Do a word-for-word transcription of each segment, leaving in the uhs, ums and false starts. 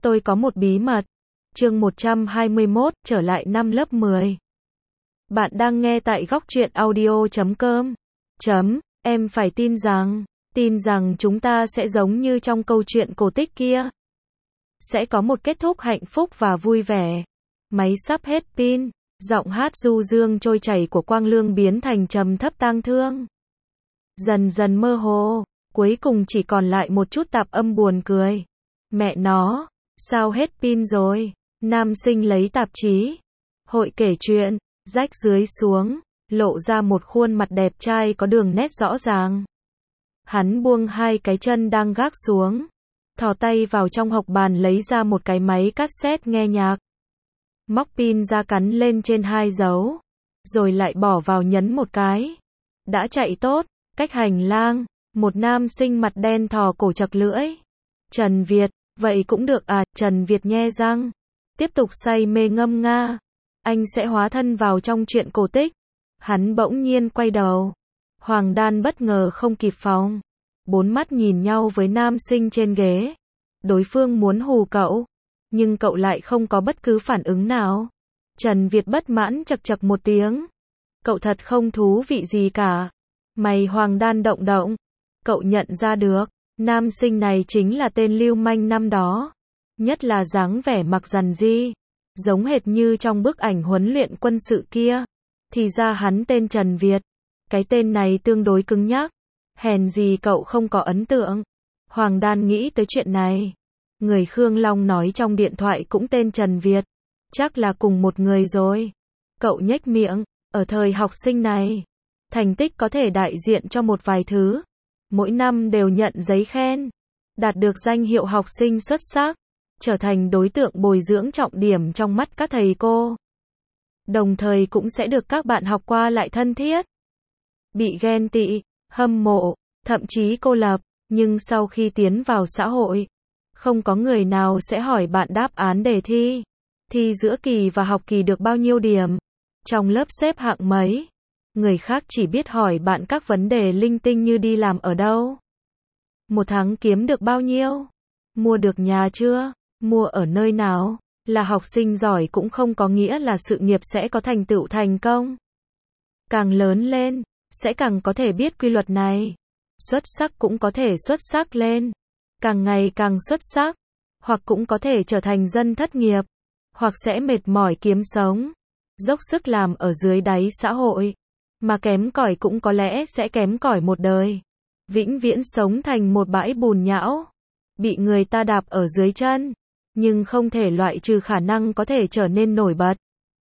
Tôi có một bí mật. Chương một trăm hai mươi mốt, trở lại năm lớp mười. Bạn đang nghe tại góc truyện audio chấm com. Chấm, em phải tin rằng, tin rằng chúng ta sẽ giống như trong câu chuyện cổ tích kia. Sẽ có một kết thúc hạnh phúc và vui vẻ. Máy sắp hết pin, giọng hát du dương trôi chảy của Quang Lương biến thành trầm thấp tang thương. Dần dần mơ hồ, cuối cùng chỉ còn lại một chút tạp âm buồn cười. Mẹ nó, sao hết pin rồi? Nam sinh lấy tạp chí, hội kể chuyện, rách dưới xuống, lộ ra một khuôn mặt đẹp trai có đường nét rõ ràng. Hắn buông hai cái chân đang gác xuống, thò tay vào trong hộc bàn lấy ra một cái máy cassette nghe nhạc. Móc pin ra cắn lên trên hai dấu, rồi lại bỏ vào nhấn một cái. Đã chạy tốt, cách hành lang, một nam sinh mặt đen thò cổ chật lưỡi. Trần Việt, vậy cũng được à, Trần Việt nhe răng, tiếp tục say mê ngâm nga. Anh sẽ hóa thân vào trong truyện cổ tích. Hắn bỗng nhiên quay đầu. Hoàng Đan bất ngờ không kịp phòng. Bốn mắt nhìn nhau với nam sinh trên ghế. Đối phương muốn hù cậu, nhưng cậu lại không có bất cứ phản ứng nào. Trần Việt bất mãn chật chật một tiếng. Cậu thật không thú vị gì cả. Mày Hoàng Đan động động. Cậu nhận ra được, nam sinh này chính là tên lưu manh năm đó. Nhất là dáng vẻ mặc rằn ri, giống hệt như trong bức ảnh huấn luyện quân sự kia. Thì ra hắn tên Trần Việt. Cái tên này tương đối cứng nhắc. Hèn gì cậu không có ấn tượng. Hoàng Đan nghĩ tới chuyện này. Người Khương Long nói trong điện thoại cũng tên Trần Việt. Chắc là cùng một người rồi. Cậu nhếch miệng. Ở thời học sinh này, thành tích có thể đại diện cho một vài thứ. Mỗi năm đều nhận giấy khen. Đạt được danh hiệu học sinh xuất sắc. Trở thành đối tượng bồi dưỡng trọng điểm trong mắt các thầy cô. Đồng thời cũng sẽ được các bạn học qua lại thân thiết. Bị ghen tị, hâm mộ, thậm chí cô lập. Nhưng sau khi tiến vào xã hội, không có người nào sẽ hỏi bạn đáp án đề thi. Thi giữa kỳ và học kỳ được bao nhiêu điểm. Trong lớp xếp hạng mấy. Người khác chỉ biết hỏi bạn các vấn đề linh tinh như đi làm ở đâu. Một tháng kiếm được bao nhiêu? Mua được nhà chưa? Mua ở nơi nào? Là học sinh giỏi cũng không có nghĩa là sự nghiệp sẽ có thành tựu thành công. Càng lớn lên, sẽ càng có thể biết quy luật này. Xuất sắc cũng có thể xuất sắc lên. Càng ngày càng xuất sắc. Hoặc cũng có thể trở thành dân thất nghiệp. Hoặc sẽ mệt mỏi kiếm sống. Dốc sức làm ở dưới đáy xã hội. Mà kém cỏi cũng có lẽ sẽ kém cỏi một đời. Vĩnh viễn sống thành một bãi bùn nhão. Bị người ta đạp ở dưới chân. Nhưng không thể loại trừ khả năng có thể trở nên nổi bật.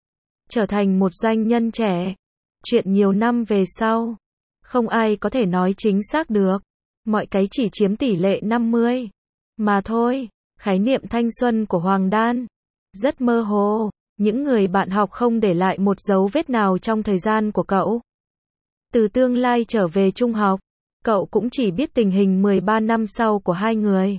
Trở thành một doanh nhân trẻ. Chuyện nhiều năm về sau. Không ai có thể nói chính xác được. Mọi cái chỉ chiếm tỷ lệ năm mươi. Mà thôi, khái niệm thanh xuân của Hoàng Đan. Rất mơ hồ. Những người bạn học không để lại một dấu vết nào trong thời gian của cậu. Từ tương lai trở về trung học, cậu cũng chỉ biết tình hình mười ba năm sau của hai người.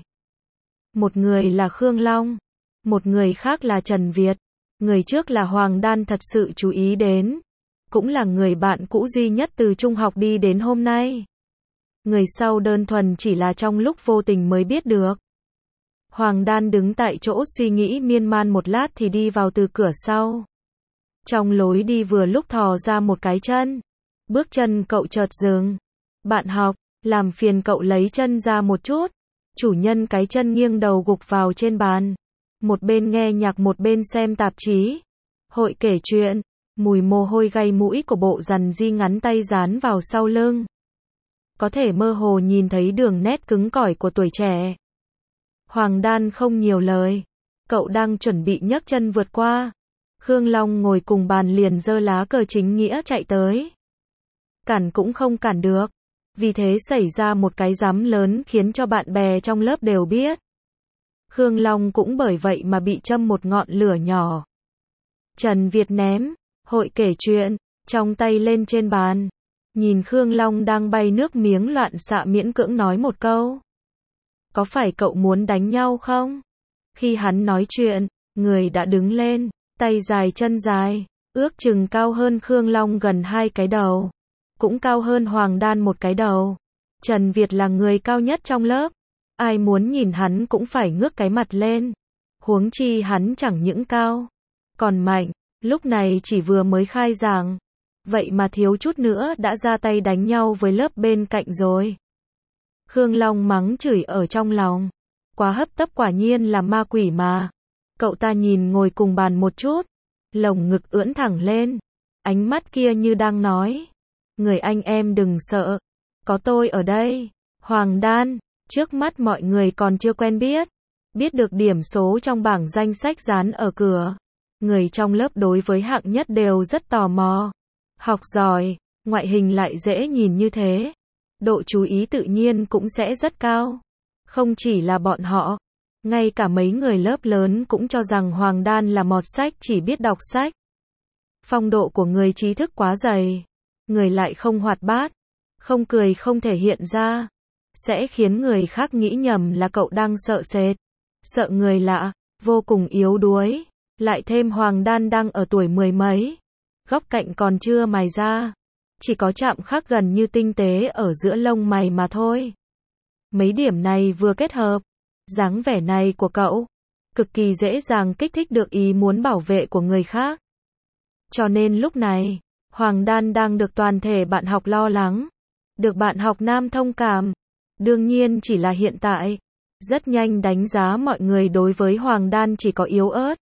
Một người là Khương Long, một người khác là Trần Việt. Người trước là Hoàng Đan thật sự chú ý đến, cũng là người bạn cũ duy nhất từ trung học đi đến hôm nay. Người sau đơn thuần chỉ là trong lúc vô tình mới biết được. Hoàng Đan đứng tại chỗ suy nghĩ miên man một lát thì đi vào từ cửa sau. Trong lối đi vừa lúc thò ra một cái chân. Bước chân cậu chợt dừng. Bạn học, làm phiền cậu lấy chân ra một chút. Chủ nhân cái chân nghiêng đầu gục vào trên bàn. Một bên nghe nhạc một bên xem tạp chí. Hội kể chuyện. Mùi mồ hôi gây mũi của bộ rằn ri ngắn tay dán vào sau lưng. Có thể mơ hồ nhìn thấy đường nét cứng cỏi của tuổi trẻ. Hoàng Đan không nhiều lời. Cậu đang chuẩn bị nhấc chân vượt qua. Khương Long ngồi cùng bàn liền giơ lá cờ chính nghĩa chạy tới. Cản cũng không cản được. Vì thế xảy ra một cái giám lớn khiến cho bạn bè trong lớp đều biết. Khương Long cũng bởi vậy mà bị châm một ngọn lửa nhỏ. Trần Việt ném hội kể chuyện trong tay lên trên bàn. Nhìn Khương Long đang bay nước miếng loạn xạ miễn cưỡng nói một câu. Có phải cậu muốn đánh nhau không? Khi hắn nói chuyện, người đã đứng lên, tay dài chân dài, ước chừng cao hơn Khương Long gần hai cái đầu. Cũng cao hơn Hoàng Đan một cái đầu. Trần Việt là người cao nhất trong lớp. Ai muốn nhìn hắn cũng phải ngước cái mặt lên. Huống chi hắn chẳng những cao, còn mạnh, lúc này chỉ vừa mới khai giảng, vậy mà thiếu chút nữa đã ra tay đánh nhau với lớp bên cạnh rồi. Khương Long mắng chửi ở trong lòng, quá hấp tấp, quả nhiên là ma quỷ mà. Cậu ta nhìn ngồi cùng bàn một chút, lồng ngực ưỡn thẳng lên, ánh mắt kia như đang nói, người anh em đừng sợ, có tôi ở đây. Hoàng Đan, trước mắt mọi người còn chưa quen biết, biết được điểm số trong bảng danh sách dán ở cửa. Người trong lớp đối với hạng nhất đều rất tò mò. Học giỏi, ngoại hình lại dễ nhìn như thế, độ chú ý tự nhiên cũng sẽ rất cao. Không chỉ là bọn họ, ngay cả mấy người lớp lớn cũng cho rằng Hoàng Đan là mọt sách, chỉ biết đọc sách. Phong độ của người trí thức quá dày, người lại không hoạt bát, không cười không thể hiện ra, sẽ khiến người khác nghĩ nhầm là cậu đang sợ sệt, sợ người lạ, vô cùng yếu đuối. Lại thêm Hoàng Đan đang ở tuổi mười mấy, góc cạnh còn chưa mài ra, chỉ có chạm khắc gần như tinh tế ở giữa lông mày mà thôi. Mấy điểm này vừa kết hợp, dáng vẻ này của cậu, cực kỳ dễ dàng kích thích được ý muốn bảo vệ của người khác. Cho nên lúc này, Hoàng Đan đang được toàn thể bạn học lo lắng, được bạn học nam thông cảm. Đương nhiên chỉ là hiện tại, rất nhanh đánh giá mọi người đối với Hoàng Đan chỉ có yếu ớt,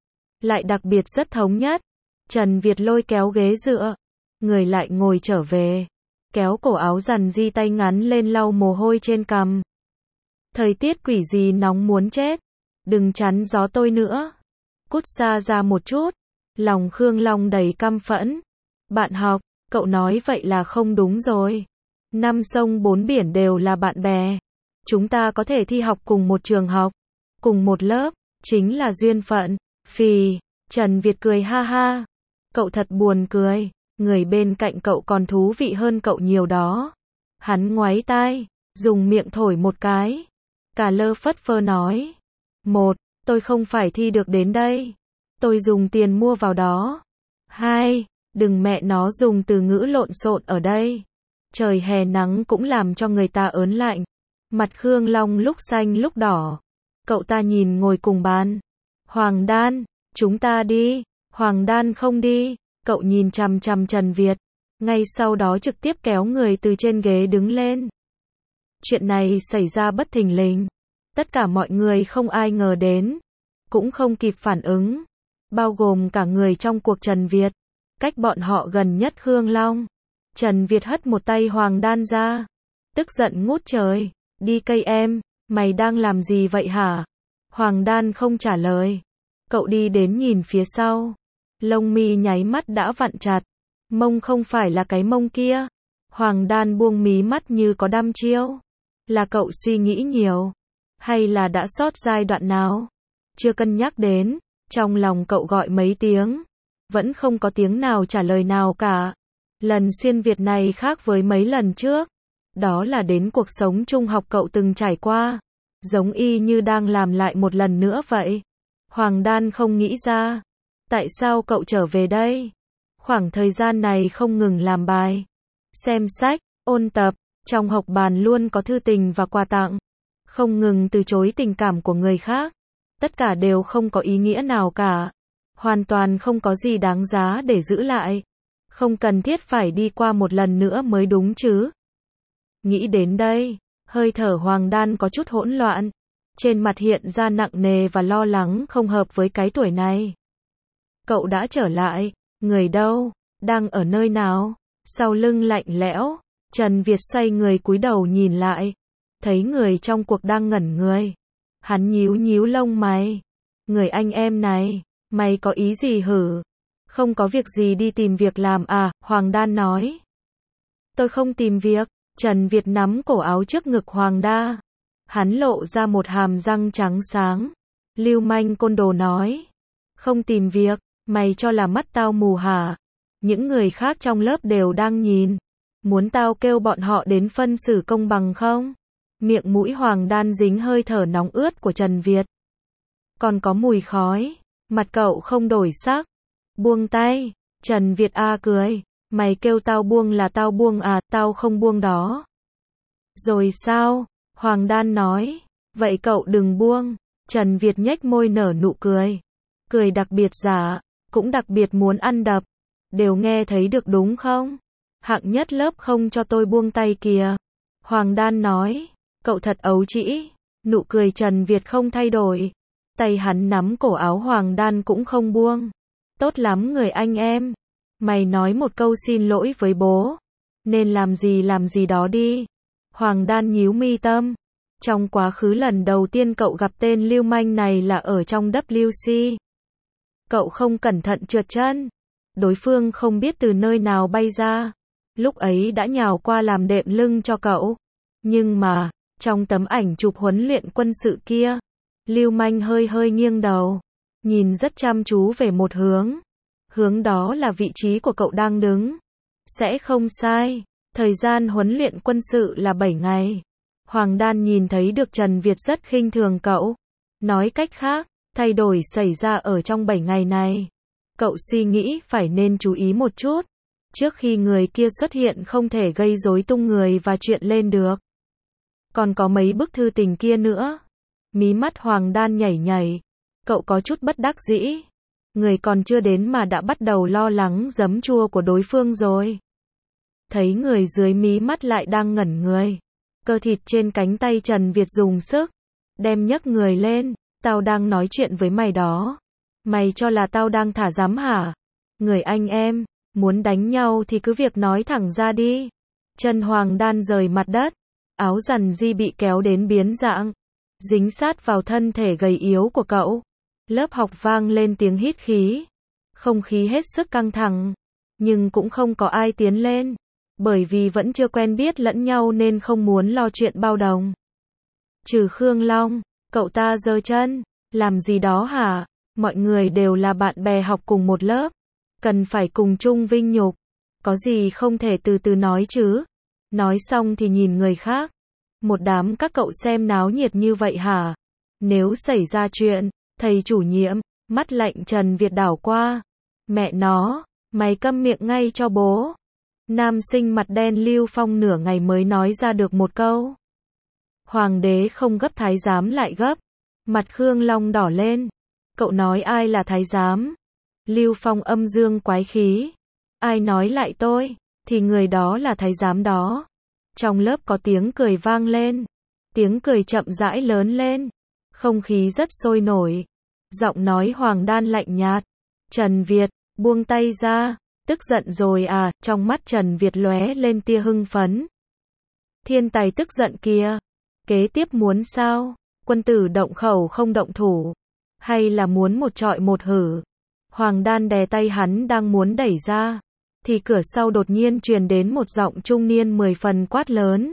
lại đặc biệt rất thống nhất. Trần Việt lôi kéo ghế dựa, người lại ngồi trở về, kéo cổ áo dằn di tay ngắn lên lau mồ hôi trên cằm. Thời tiết quỷ gì nóng muốn chết, đừng chắn gió tôi nữa. Cút xa ra một chút. Lòng Khương Long đầy căm phẫn. Bạn học, cậu nói vậy là không đúng rồi. Năm sông bốn biển đều là bạn bè. Chúng ta có thể thi học cùng một trường học, cùng một lớp, chính là duyên phận. Phì, Trần Việt cười ha ha. Cậu thật buồn cười, người bên cạnh cậu còn thú vị hơn cậu nhiều đó. Hắn ngoáy tai, dùng miệng thổi một cái. Cà lơ phất phơ nói. Một, tôi không phải thi được đến đây. Tôi dùng tiền mua vào đó. Hai, đừng mẹ nó dùng từ ngữ lộn xộn ở đây. Trời hè nắng cũng làm cho người ta ớn lạnh. Mặt Khương Long lúc xanh lúc đỏ. Cậu ta nhìn ngồi cùng bàn. Hoàng Đan, chúng ta đi. Hoàng Đan không đi. Cậu nhìn chằm chằm Trần Việt. Ngay sau đó trực tiếp kéo người từ trên ghế đứng lên. Chuyện này xảy ra bất thình lình. Tất cả mọi người không ai ngờ đến. Cũng không kịp phản ứng. Bao gồm cả người trong cuộc Trần Việt. Cách bọn họ gần nhất Khương Long. Trần Việt hất một tay Hoàng Đan ra. Tức giận ngút trời. Đi cây em, mày đang làm gì vậy hả? Hoàng Đan không trả lời. Cậu đi đến nhìn phía sau. Lông mi nháy mắt đã vặn chặt. Mông không phải là cái mông kia. Hoàng Đan buông mí mắt như có đăm chiêu. Là cậu suy nghĩ nhiều? Hay là đã sót giai đoạn nào? Chưa cân nhắc đến. Trong lòng cậu gọi mấy tiếng. Vẫn không có tiếng nào trả lời nào cả. Lần xuyên Việt này khác với mấy lần trước. Đó là đến cuộc sống trung học cậu từng trải qua. Giống y như đang làm lại một lần nữa vậy. Hoàng Đan không nghĩ ra. Tại sao cậu trở về đây? Khoảng thời gian này không ngừng làm bài, xem sách, ôn tập. Trong học bàn luôn có thư tình và quà tặng. Không ngừng từ chối tình cảm của người khác. Tất cả đều không có ý nghĩa nào cả. Hoàn toàn không có gì đáng giá để giữ lại. Không cần thiết phải đi qua một lần nữa mới đúng chứ. Nghĩ đến đây, hơi thở Hoàng Đan có chút hỗn loạn. Trên mặt hiện ra nặng nề và lo lắng không hợp với cái tuổi này. Cậu đã trở lại, người đâu, đang ở nơi nào? Sau lưng lạnh lẽo, Trần Việt xoay người cúi đầu nhìn lại. Thấy người trong cuộc đang ngẩn người. Hắn nhíu nhíu lông mày. Người anh em này, mày có ý gì hử? Không có việc gì đi tìm việc làm à? Hoàng Đan nói. Tôi không tìm việc. Trần Việt nắm cổ áo trước ngực Hoàng Đa. Hắn lộ ra một hàm răng trắng sáng. Lưu manh côn đồ nói. Không tìm việc, mày cho là mắt tao mù hả? Những người khác trong lớp đều đang nhìn. Muốn tao kêu bọn họ đến phân xử công bằng không? Miệng mũi Hoàng Đan dính hơi thở nóng ướt của Trần Việt. Còn có mùi khói. Mặt cậu không đổi sắc. Buông tay. Trần Việt a cười. Mày kêu tao buông là tao buông à, tao không buông đó. Rồi sao? Hoàng Đan nói. Vậy cậu đừng buông. Trần Việt nhếch môi nở nụ cười. Cười đặc biệt giả, cũng đặc biệt muốn ăn đập. Đều nghe thấy được đúng không? Hạng nhất lớp không cho tôi buông tay kìa. Hoàng Đan nói. Cậu thật ấu trĩ. Nụ cười Trần Việt không thay đổi. Tay hắn nắm cổ áo Hoàng Đan cũng không buông. Tốt lắm người anh em. Mày nói một câu xin lỗi với bố. Nên làm gì làm gì đó đi. Hoàng Đan nhíu mi tâm. Trong quá khứ lần đầu tiên cậu gặp tên lưu manh này là ở trong W C. Cậu không cẩn thận trượt chân. Đối phương không biết từ nơi nào bay ra. Lúc ấy đã nhào qua làm đệm lưng cho cậu. Nhưng mà, trong tấm ảnh chụp huấn luyện quân sự kia, lưu manh hơi hơi nghiêng đầu. Nhìn rất chăm chú về một hướng. Hướng đó là vị trí của cậu đang đứng. Sẽ không sai. Thời gian huấn luyện quân sự là bảy ngày. Hoàng Đan nhìn thấy được Trần Việt rất khinh thường cậu. Nói cách khác, thay đổi xảy ra ở trong bảy ngày này. Cậu suy nghĩ phải nên chú ý một chút. Trước khi người kia xuất hiện không thể gây rối tung người và chuyện lên được. Còn có mấy bức thư tình kia nữa. Mí mắt Hoàng Đan nhảy nhảy. Cậu có chút bất đắc dĩ. Người còn chưa đến mà đã bắt đầu lo lắng giấm chua của đối phương rồi. Thấy người dưới mí mắt lại đang ngẩn người. Cơ thịt trên cánh tay Trần Việt dùng sức. Đem nhấc người lên. Tao đang nói chuyện với mày đó. Mày cho là tao đang thả dám hả? Người anh em, muốn đánh nhau thì cứ việc nói thẳng ra đi. Chân Hoàng Đan rời mặt đất. Áo dằn di bị kéo đến biến dạng. Dính sát vào thân thể gầy yếu của cậu. Lớp học vang lên tiếng hít khí. Không khí hết sức căng thẳng. Nhưng cũng không có ai tiến lên. Bởi vì vẫn chưa quen biết lẫn nhau nên không muốn lo chuyện bao đồng. Trừ Khương Long, cậu ta giơ chân. Làm gì đó hả? Mọi người đều là bạn bè học cùng một lớp. Cần phải cùng chung vinh nhục. Có gì không thể từ từ nói chứ? Nói xong thì nhìn người khác. Một đám các cậu xem náo nhiệt như vậy hả? Nếu xảy ra chuyện, thầy chủ nhiệm, mắt lạnh Trần Việt đảo qua. Mẹ nó, mày câm miệng ngay cho bố. Nam sinh mặt đen Lưu Phong nửa ngày mới nói ra được một câu. Hoàng đế không gấp thái giám lại gấp. Mặt Khương Long đỏ lên. Cậu nói ai là thái giám? Lưu Phong âm dương quái khí. Ai nói lại tôi, thì người đó là thái giám đó. Trong lớp có tiếng cười vang lên. Tiếng cười chậm rãi lớn lên. Không khí rất sôi nổi. Giọng nói Hoàng Đan lạnh nhạt. Trần Việt, buông tay ra. Tức giận rồi à? Trong mắt Trần Việt lóe lên tia hưng phấn. Thiên tài tức giận kìa. Kế tiếp muốn sao? Quân tử động khẩu không động thủ. Hay là muốn một trọi một hử? Hoàng Đan đè tay hắn đang muốn đẩy ra. Thì cửa sau đột nhiên truyền đến một giọng trung niên mười phần quát lớn.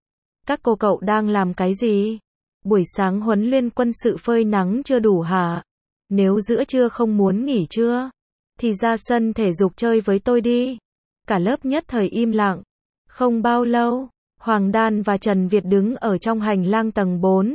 Các cô cậu đang làm cái gì? Buổi sáng huấn luyện quân sự phơi nắng chưa đủ hả? Nếu giữa trưa không muốn nghỉ trưa, thì ra sân thể dục chơi với tôi đi. Cả lớp nhất thời im lặng. Không bao lâu, Hoàng Đan và Trần Việt đứng ở trong hành lang tầng bốn.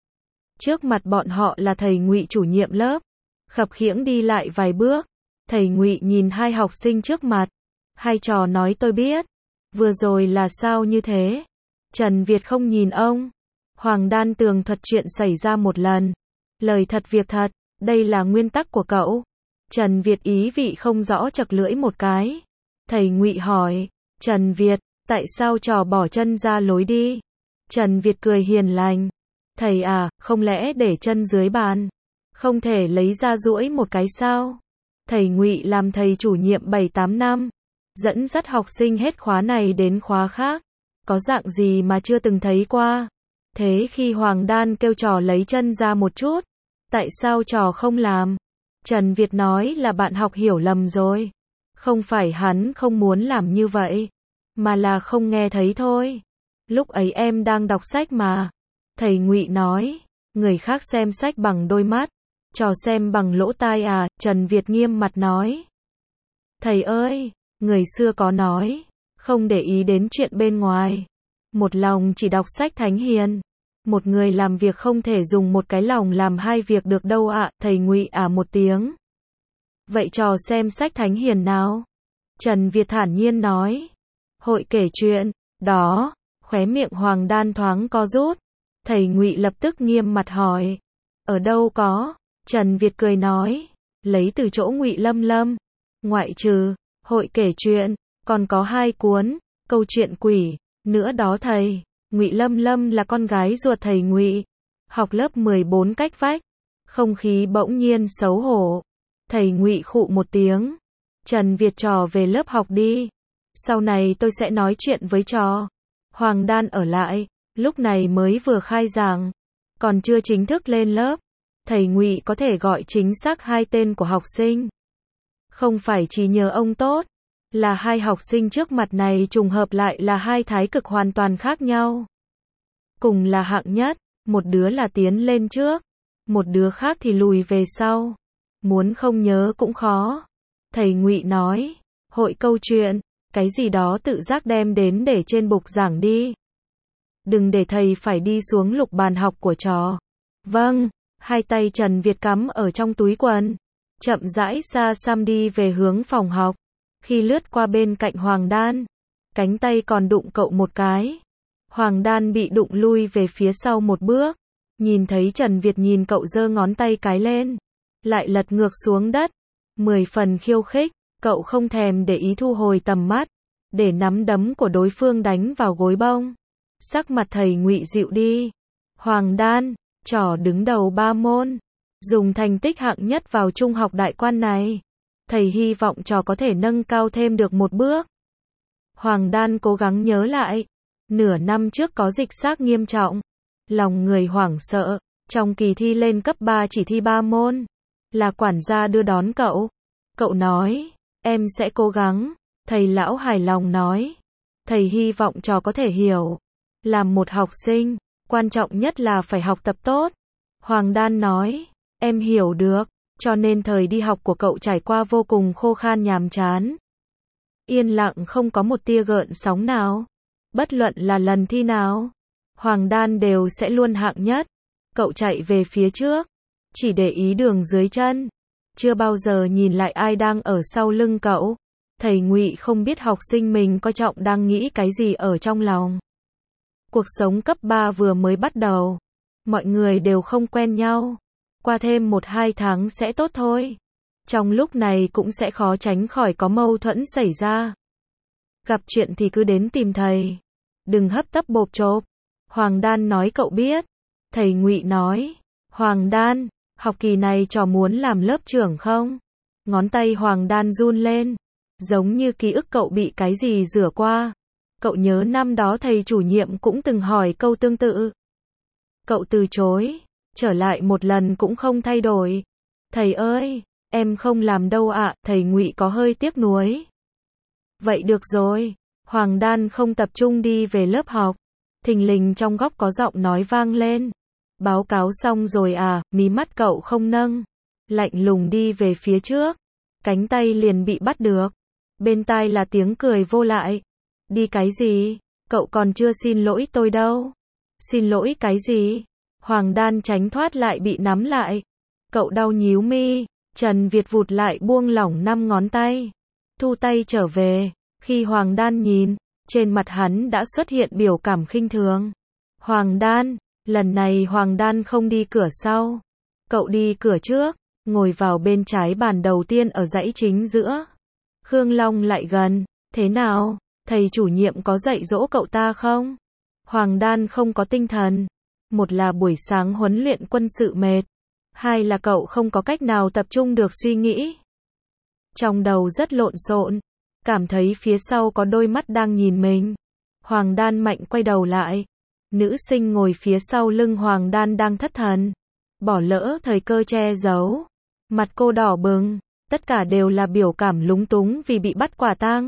Trước mặt bọn họ là thầy Ngụy chủ nhiệm lớp. Khập khiễng đi lại vài bước. Thầy Ngụy nhìn hai học sinh trước mặt. Hai trò nói tôi biết. Vừa rồi là sao như thế? Trần Việt không nhìn ông. Hoàng Đan tường thuật chuyện xảy ra một lần. Lời thật việc thật, đây là nguyên tắc của cậu. Trần Việt ý vị không rõ chật lưỡi một cái. Thầy Ngụy hỏi, Trần Việt, tại sao trò bỏ chân ra lối đi? Trần Việt cười hiền lành. Thầy à, không lẽ để chân dưới bàn? Không thể lấy ra duỗi một cái sao? Thầy Ngụy làm thầy chủ nhiệm bảy tám năm. Dẫn dắt học sinh hết khóa này đến khóa khác. Có dạng gì mà chưa từng thấy qua. Thế khi Hoàng Đan kêu trò lấy chân ra một chút, tại sao trò không làm? Trần Việt nói là bạn học hiểu lầm rồi. Không phải hắn không muốn làm như vậy, mà là không nghe thấy thôi. Lúc ấy em đang đọc sách mà. Thầy Ngụy nói, người khác xem sách bằng đôi mắt, trò xem bằng lỗ tai à? Trần Việt nghiêm mặt nói. Thầy ơi, người xưa có nói, không để ý đến chuyện bên ngoài. Một lòng chỉ đọc sách thánh hiền. Một người làm việc không thể dùng một cái lòng làm hai việc được đâu ạ. À. Thầy Ngụy à một tiếng. Vậy trò xem sách thánh hiền nào? Trần Việt thản nhiên nói. Hội kể chuyện, đó. Khóe miệng Hoàng Đan thoáng co rút. Thầy Ngụy lập tức nghiêm mặt hỏi. Ở đâu có, Trần Việt cười nói, lấy từ chỗ Ngụy Lâm Lâm. Ngoại trừ, hội kể chuyện, còn có hai cuốn, câu chuyện quỷ, nữa đó thầy. Ngụy Lâm Lâm là con gái ruột thầy Ngụy. Học lớp mười bốn cách vách. Không khí bỗng nhiên xấu hổ. Thầy Ngụy khụ một tiếng. Trần Việt trò về lớp học đi. Sau này tôi sẽ nói chuyện với trò. Hoàng Đan ở lại, lúc này mới vừa khai giảng, còn chưa chính thức lên lớp. Thầy Ngụy có thể gọi chính xác hai tên của học sinh. Không phải chỉ nhờ ông tốt, là hai học sinh trước mặt này trùng hợp lại là hai thái cực hoàn toàn khác nhau. Cùng là hạng nhất, một đứa là tiến lên trước, một đứa khác thì lùi về sau. Muốn không nhớ cũng khó. Thầy Ngụy nói, hội câu chuyện, cái gì đó tự giác đem đến để trên bục giảng đi. Đừng để thầy phải đi xuống lục bàn học của trò. Vâng, hai tay Trần Việt cắm ở trong túi quần, chậm rãi xa xăm đi về hướng phòng học. Khi lướt qua bên cạnh Hoàng Đan, cánh tay còn đụng cậu một cái. Hoàng Đan bị đụng lui về phía sau một bước. Nhìn thấy Trần Việt nhìn cậu giơ ngón tay cái lên, lại lật ngược xuống đất. Mười phần khiêu khích, cậu không thèm để ý thu hồi tầm mắt, để nắm đấm của đối phương đánh vào gối bông. Sắc mặt thầy Ngụy dịu đi. Hoàng Đan, trò đứng đầu ba môn, dùng thành tích hạng nhất vào trung học đại quan này. Thầy hy vọng trò có thể nâng cao thêm được một bước. Hoàng Đan cố gắng nhớ lại. Nửa năm trước có dịch xác nghiêm trọng. Lòng người hoảng sợ. Trong kỳ thi lên cấp ba chỉ thi ba môn. Là quản gia đưa đón cậu. Cậu nói, em sẽ cố gắng. Thầy lão hài lòng nói. Thầy hy vọng trò có thể hiểu. Làm một học sinh, quan trọng nhất là phải học tập tốt. Hoàng Đan nói, em hiểu được. Cho nên thời đi học của cậu trải qua vô cùng khô khan nhàm chán. Yên lặng không có một tia gợn sóng nào. Bất luận là lần thi nào, Hoàng Đan đều sẽ luôn hạng nhất. Cậu chạy về phía trước, chỉ để ý đường dưới chân. Chưa bao giờ nhìn lại ai đang ở sau lưng cậu. Thầy Ngụy không biết học sinh mình coi trọng đang nghĩ cái gì ở trong lòng. Cuộc sống cấp ba vừa mới bắt đầu. Mọi người đều không quen nhau. Qua thêm một hai tháng sẽ tốt thôi. Trong lúc này cũng sẽ khó tránh khỏi có mâu thuẫn xảy ra. Gặp chuyện thì cứ đến tìm thầy. Đừng hấp tấp bộp chộp. Hoàng Đan nói cậu biết. Thầy Ngụy nói. Hoàng Đan, học kỳ này trò muốn làm lớp trưởng không? Ngón tay Hoàng Đan run lên. Giống như ký ức cậu bị cái gì rửa qua. Cậu nhớ năm đó thầy chủ nhiệm cũng từng hỏi câu tương tự. Cậu từ chối. Trở lại một lần cũng không thay đổi. Thầy ơi, em không làm đâu ạ. Thầy Ngụy có hơi tiếc nuối. Vậy được rồi. Hoàng Đan không tập trung đi về lớp học. Thình lình trong góc có giọng nói vang lên. Báo cáo xong rồi à? Mí mắt cậu không nâng. Lạnh lùng đi về phía trước. Cánh tay liền bị bắt được. Bên tai là tiếng cười vô lại. Đi cái gì? Cậu còn chưa xin lỗi tôi đâu. Xin lỗi cái gì? Hoàng Đan tránh thoát lại bị nắm lại. Cậu đau nhíu mi. Trần Việt vụt lại buông lỏng năm ngón tay. Thu tay trở về. Khi Hoàng Đan nhìn, trên mặt hắn đã xuất hiện biểu cảm khinh thường. Hoàng Đan, lần này Hoàng Đan không đi cửa sau. Cậu đi cửa trước, ngồi vào bên trái bàn đầu tiên ở dãy chính giữa. Khương Long lại gần. Thế nào? Thầy chủ nhiệm có dạy dỗ cậu ta không? Hoàng Đan không có tinh thần. Một là buổi sáng huấn luyện quân sự mệt. Hai là cậu không có cách nào tập trung được suy nghĩ. Trong đầu rất lộn xộn. Cảm thấy phía sau có đôi mắt đang nhìn mình. Hoàng Đan mạnh quay đầu lại. Nữ sinh ngồi phía sau lưng Hoàng Đan đang thất thần. Bỏ lỡ thời cơ che giấu. Mặt cô đỏ bừng. Tất cả đều là biểu cảm lúng túng vì bị bắt quả tang.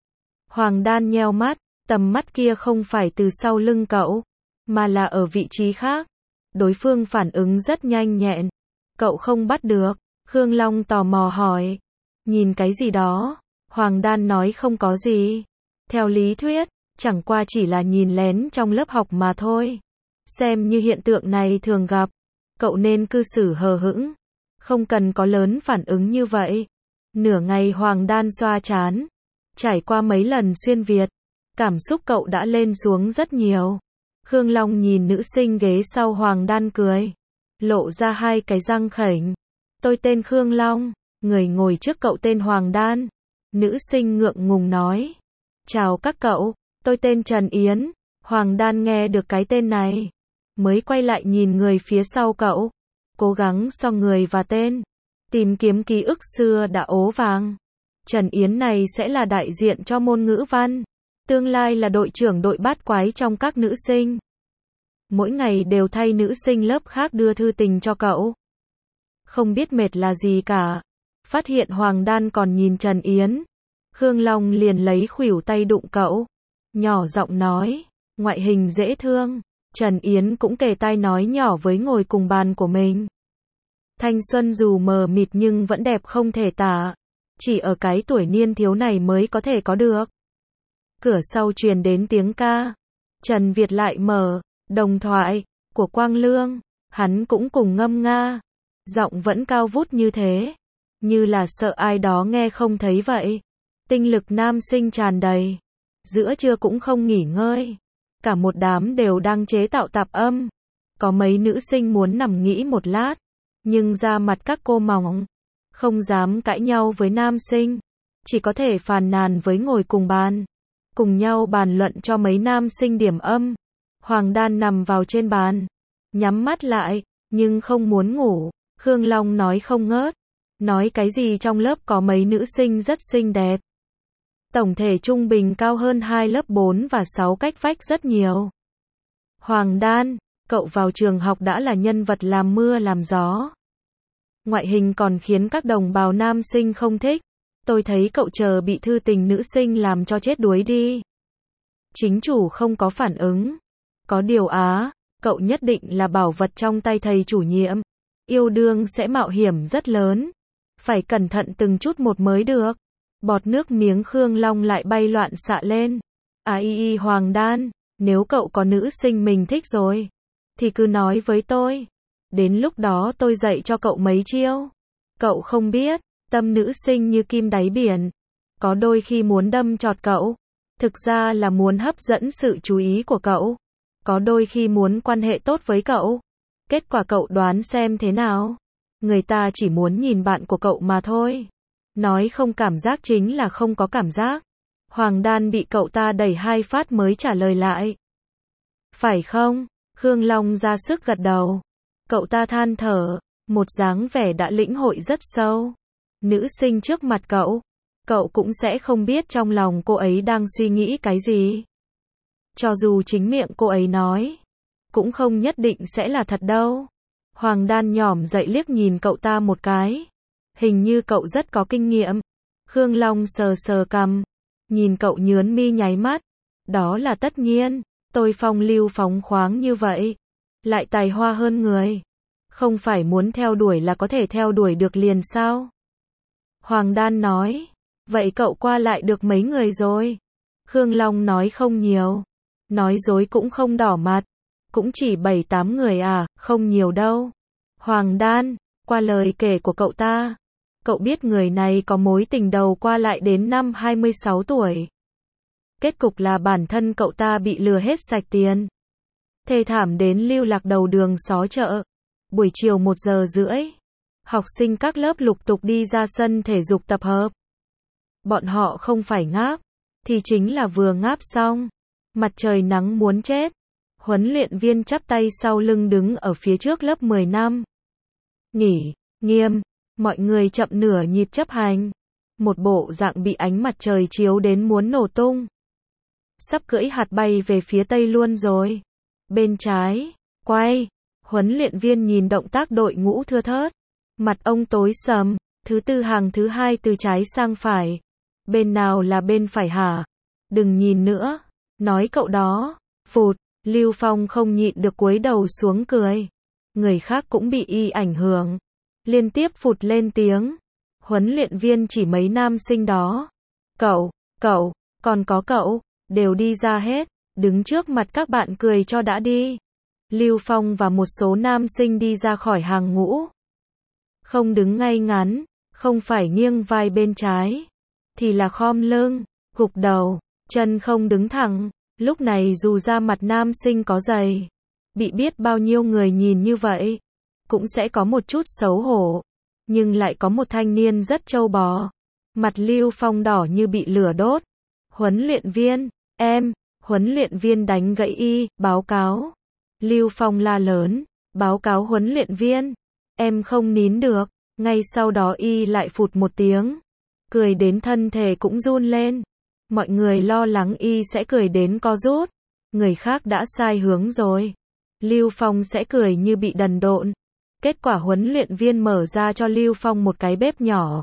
Hoàng Đan nheo mắt. Tầm mắt kia không phải từ sau lưng cậu, mà là ở vị trí khác. Đối phương phản ứng rất nhanh nhẹn. Cậu không bắt được. Khương Long tò mò hỏi. Nhìn cái gì đó? Hoàng Đan nói không có gì. Theo lý thuyết, chẳng qua chỉ là nhìn lén trong lớp học mà thôi. Xem như hiện tượng này thường gặp. Cậu nên cư xử hờ hững. Không cần có lớn phản ứng như vậy. Nửa ngày Hoàng Đan xoa trán. Trải qua mấy lần xuyên Việt, cảm xúc cậu đã lên xuống rất nhiều. Khương Long nhìn nữ sinh ghế sau Hoàng Đan cười. lộ ra hai cái răng khểnh. Tôi tên Khương Long, người ngồi trước cậu tên Hoàng Đan. Nữ sinh ngượng ngùng nói. Chào các cậu, tôi tên Trần Yến. Hoàng Đan nghe được cái tên này, mới quay lại nhìn người phía sau cậu, cố gắng so người và tên, tìm kiếm ký ức xưa đã ố vàng. Trần Yến này sẽ là đại diện cho môn ngữ văn, tương lai là đội trưởng đội bát quái trong các nữ sinh. Mỗi ngày đều thay nữ sinh lớp khác đưa thư tình cho cậu. Không biết mệt là gì cả. Phát hiện Hoàng Đan còn nhìn Trần Yến, Khương Long liền lấy khuỷu tay đụng cậu, nhỏ giọng nói, ngoại hình dễ thương. Trần Yến cũng kề tai nói nhỏ với ngồi cùng bàn của mình. Thanh xuân dù mờ mịt nhưng vẫn đẹp không thể tả, chỉ ở cái tuổi niên thiếu này mới có thể có được. Cửa sau truyền đến tiếng ca. Trần Việt lại mở đồng thoại của Quang Lương, hắn cũng cùng ngâm nga, giọng vẫn cao vút như thế, như là sợ ai đó nghe không thấy vậy. Tinh lực nam sinh tràn đầy, giữa trưa cũng không nghỉ ngơi, cả một đám đều đang chế tạo tạp âm. Có mấy nữ sinh muốn nằm nghỉ một lát, nhưng da mặt các cô mỏng, không dám cãi nhau với nam sinh, chỉ có thể phàn nàn với ngồi cùng bàn, cùng nhau bàn luận cho mấy nam sinh điểm âm. Hoàng Đan nằm vào trên bàn, nhắm mắt lại, nhưng không muốn ngủ. Khương Long nói không ngớt, nói cái gì trong lớp có mấy nữ sinh rất xinh đẹp. Tổng thể trung bình cao hơn hai lớp bốn và sáu cách vách rất nhiều. Hoàng Đan, cậu vào trường học đã là nhân vật làm mưa làm gió. Ngoại hình còn khiến các đồng bào nam sinh không thích. Tôi thấy cậu chờ bị thư tình nữ sinh làm cho chết đuối đi. Chính chủ không có phản ứng. Có điều á, cậu nhất định là bảo vật trong tay thầy chủ nhiệm. Yêu đương sẽ mạo hiểm rất lớn. Phải cẩn thận từng chút một mới được. Bọt nước miếng Khương Long lại bay loạn xạ lên. À y y Hoàng Đan, nếu cậu có nữ sinh mình thích rồi, thì cứ nói với tôi. Đến lúc đó tôi dạy cho cậu mấy chiêu. Cậu không biết, tâm nữ sinh như kim đáy biển. Có đôi khi muốn đâm chọt cậu, thực ra là muốn hấp dẫn sự chú ý của cậu. Có đôi khi muốn quan hệ tốt với cậu. Kết quả cậu đoán xem thế nào? Người ta chỉ muốn nhìn bạn của cậu mà thôi. Nói không cảm giác chính là không có cảm giác. Hoàng Đan bị cậu ta đẩy hai phát mới trả lời lại. Phải không? Khương Long ra sức gật đầu. Cậu ta than thở, một dáng vẻ đã lĩnh hội rất sâu. Nữ sinh trước mặt cậu, cậu cũng sẽ không biết trong lòng cô ấy đang suy nghĩ cái gì. Cho dù chính miệng cô ấy nói, cũng không nhất định sẽ là thật đâu. Hoàng Đan nhỏm dậy liếc nhìn cậu ta một cái. Hình như cậu rất có kinh nghiệm. Khương Long sờ sờ cằm, nhìn cậu nhớn mi nháy mắt. Đó là tất nhiên, tôi phong lưu phóng khoáng như vậy, lại tài hoa hơn người. Không phải muốn theo đuổi là có thể theo đuổi được liền sao? Hoàng Đan nói, vậy cậu qua lại được mấy người rồi? Khương Long nói không nhiều, nói dối cũng không đỏ mặt, cũng chỉ bảy tám người à, không nhiều đâu. Hoàng Đan, qua lời kể của cậu ta, cậu biết người này có mối tình đầu qua lại đến năm hai mươi sáu tuổi. Kết cục là bản thân cậu ta bị lừa hết sạch tiền. Thê thảm đến lưu lạc đầu đường xó chợ. Buổi chiều một giờ rưỡi, học sinh các lớp lục tục đi ra sân thể dục tập hợp. Bọn họ không phải ngáp, thì chính là vừa ngáp xong. Mặt trời nắng muốn chết. Huấn luyện viên chắp tay sau lưng đứng ở phía trước lớp mười năm. Nghỉ, nghiêm, mọi người chậm nửa nhịp chấp hành. Một bộ dạng bị ánh mặt trời chiếu đến muốn nổ tung. Sắp cưỡi hạt bay về phía tây luôn rồi. Bên trái, quay. Huấn luyện viên nhìn động tác đội ngũ thưa thớt. Mặt ông tối sầm. Thứ tư hàng thứ hai từ trái sang phải. Bên nào là bên phải hả? Đừng nhìn nữa. Nói cậu đó. Phụt. Lưu Phong không nhịn được cúi đầu xuống cười. Người khác cũng bị y ảnh hưởng. Liên tiếp phụt lên tiếng. Huấn luyện viên chỉ mấy nam sinh đó. Cậu, cậu, còn có cậu, đều đi ra hết. Đứng trước mặt các bạn cười cho đã đi. Lưu Phong và một số nam sinh đi ra khỏi hàng ngũ. Không đứng ngay ngắn, không phải nghiêng vai bên trái, thì là khom lưng, gục đầu, chân không đứng thẳng. Lúc này dù ra mặt nam sinh có dày, bị biết bao nhiêu người nhìn như vậy, cũng sẽ có một chút xấu hổ. Nhưng lại có một thanh niên rất trâu bò. Mặt Lưu Phong đỏ như bị lửa đốt. Huấn luyện viên, em, huấn luyện viên đánh gãy y, báo cáo. Lưu Phong la lớn, báo cáo huấn luyện viên. Em không nín được, ngay sau đó y lại phụt một tiếng. Cười đến thân thể cũng run lên. Mọi người lo lắng y sẽ cười đến co rút. Người khác đã sai hướng rồi. Lưu Phong sẽ cười như bị đần độn. Kết quả huấn luyện viên mở ra cho Lưu Phong một cái bếp nhỏ.